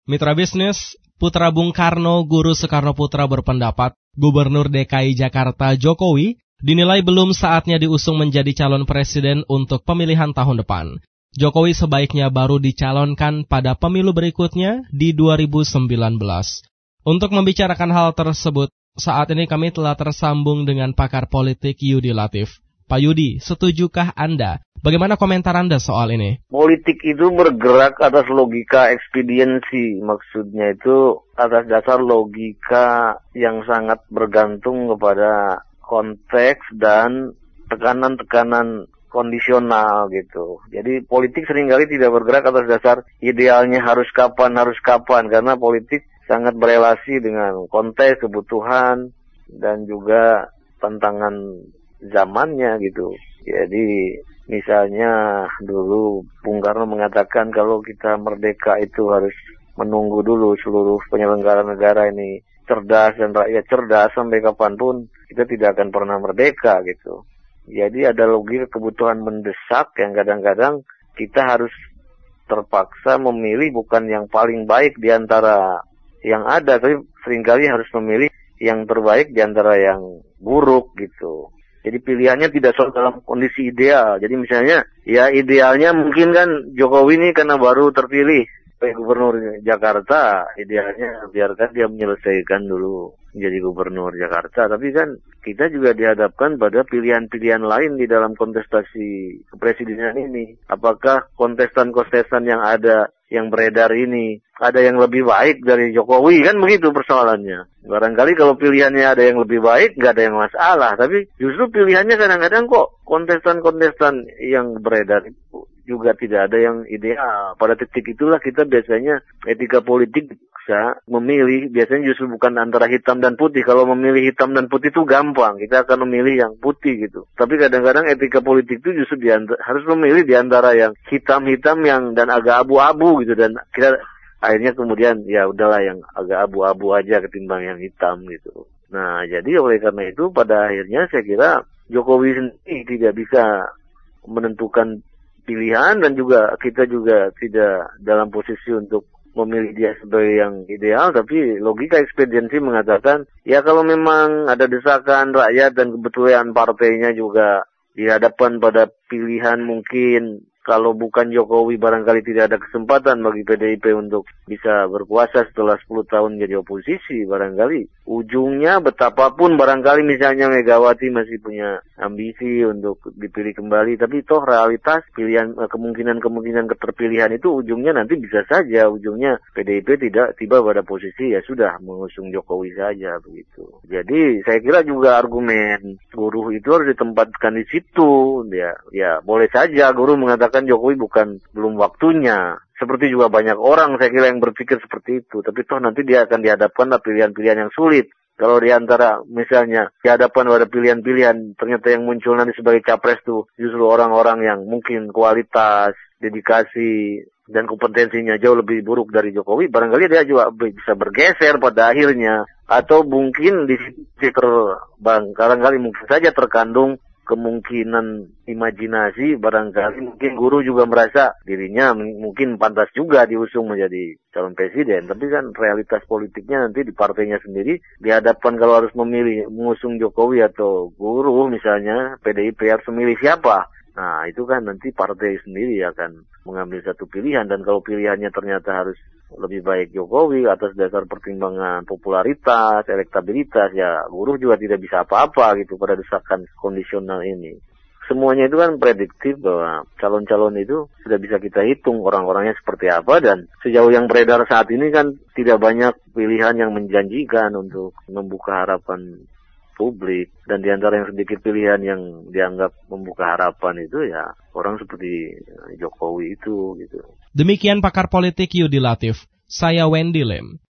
Mitra bisnis, putra Bung Karno, Guru Soekarno Putra berpendapat Gubernur DKI Jakarta Jokowi dinilai belum saatnya diusung menjadi calon presiden untuk pemilihan tahun depan. Jokowi sebaiknya baru dicalonkan pada pemilu berikutnya di 2019. Untuk membicarakan hal tersebut, saat ini kami telah tersambung dengan pakar politik Yudi Latif. Pak Yudi, setujukah Anda? Bagaimana komentar Anda soal ini? Politik itu bergerak atas logika ekspediensi. Maksudnya itu atas dasar logika yang sangat bergantung kepada konteks dan tekanan-tekanan kondisional gitu. Jadi politik seringkali tidak bergerak atas dasar idealnya harus kapan, karena politik sangat berelasi dengan konteks, kebutuhan, dan juga tantangan zamannya gitu. Jadi misalnya dulu Bung Karno mengatakan kalau kita merdeka itu harus menunggu dulu seluruh penyelenggara negara ini cerdas dan rakyat cerdas, sampai kapanpun kita tidak akan pernah merdeka gitu. Jadi ada logika kebutuhan mendesak yang kadang-kadang kita harus terpaksa memilih bukan yang paling baik di antara yang ada, tapi seringkali harus memilih yang terbaik di antara yang buruk gitu. Jadi pilihannya tidak selalu dalam kondisi ideal. Jadi misalnya, ya idealnya mungkin kan Jokowi ini karena baru terpilih sebagai Gubernur Jakarta, idealnya biarkan dia menyelesaikan dulu menjadi Gubernur Jakarta. Tapi kan kita juga dihadapkan pada pilihan-pilihan lain di dalam kontestasi kepresidenan ini. Apakah kontestan-kontestan yang ada, yang beredar ini, ada yang lebih baik dari Jokowi? Kan begitu persoalannya. Barangkali kalau pilihannya ada yang lebih baik, nggak ada yang masalah. Tapi justru pilihannya kadang-kadang kok kontestan-kontestan yang beredar itu juga tidak ada yang ideal. Pada titik itulah kita biasanya etika politik bisa memilih, biasanya justru bukan antara hitam dan putih. Kalau memilih hitam dan putih itu gampang, kita akan memilih yang putih gitu. Tapi kadang-kadang etika politik itu justru harus memilih di antara yang hitam-hitam yang dan agak abu-abu gitu, dan kita akhirnya kemudian ya udahlah yang agak abu-abu aja ketimbang yang hitam gitu. Nah, jadi oleh karena itu pada akhirnya saya kira Jokowi sendiri tidak bisa menentukan pilihan, dan juga kita juga tidak dalam posisi untuk memilih dia sebagai yang ideal. Tapi logika ekspediensi mengatakan ya kalau memang ada desakan rakyat dan kebetulan partainya juga dihadapkan pada pilihan, mungkin kalau bukan Jokowi barangkali tidak ada kesempatan bagi PDIP untuk bisa berkuasa setelah 10 tahun jadi oposisi. Barangkali ujungnya betapapun barangkali misalnya Megawati masih punya ambisi untuk dipilih kembali, tapi toh realitas pilihan kemungkinan keterpilihan itu ujungnya nanti bisa saja ujungnya PDIP tidak tiba pada posisi ya sudah mengusung Jokowi saja begitu. Jadi saya kira juga argumen guru itu harus ditempatkan di situ. Ya boleh saja guru mengatakan Jokowi belum waktunya. Seperti juga banyak orang saya kira yang berpikir seperti itu. Tapi toh nanti dia akan dihadapkan pilihan-pilihan yang sulit. Kalau di antara misalnya dihadapkan pada pilihan-pilihan, ternyata yang muncul nanti sebagai capres tuh justru orang-orang yang mungkin kualitas, dedikasi, dan kompetensinya jauh lebih buruk dari Jokowi, barangkali dia juga bisa bergeser pada akhirnya. Atau mungkin di situ barangkali mungkin saja terkandung kemungkinan imajinasi, barangkali mungkin guru juga merasa dirinya mungkin pantas juga diusung menjadi calon presiden. Tapi kan realitas politiknya nanti di partainya sendiri dihadapkan kalau harus memilih mengusung Jokowi atau guru misalnya, PDIP harus memilih siapa. Nah itu kan nanti partai sendiri akan mengambil satu pilihan, dan kalau pilihannya ternyata harus lebih baik Jokowi atas dasar pertimbangan popularitas, elektabilitas, ya guru juga tidak bisa apa-apa gitu pada desakan kondisional ini. Semuanya itu kan prediktif bahwa calon-calon itu sudah bisa kita hitung orang-orangnya seperti apa, dan sejauh yang beredar saat ini kan tidak banyak pilihan yang menjanjikan untuk membuka harapan publik, dan di antara yang sedikit pilihan yang dianggap membuka harapan itu ya orang seperti Jokowi itu gitu. Demikian pakar politik Yudi Latif. Saya Wendy Lim.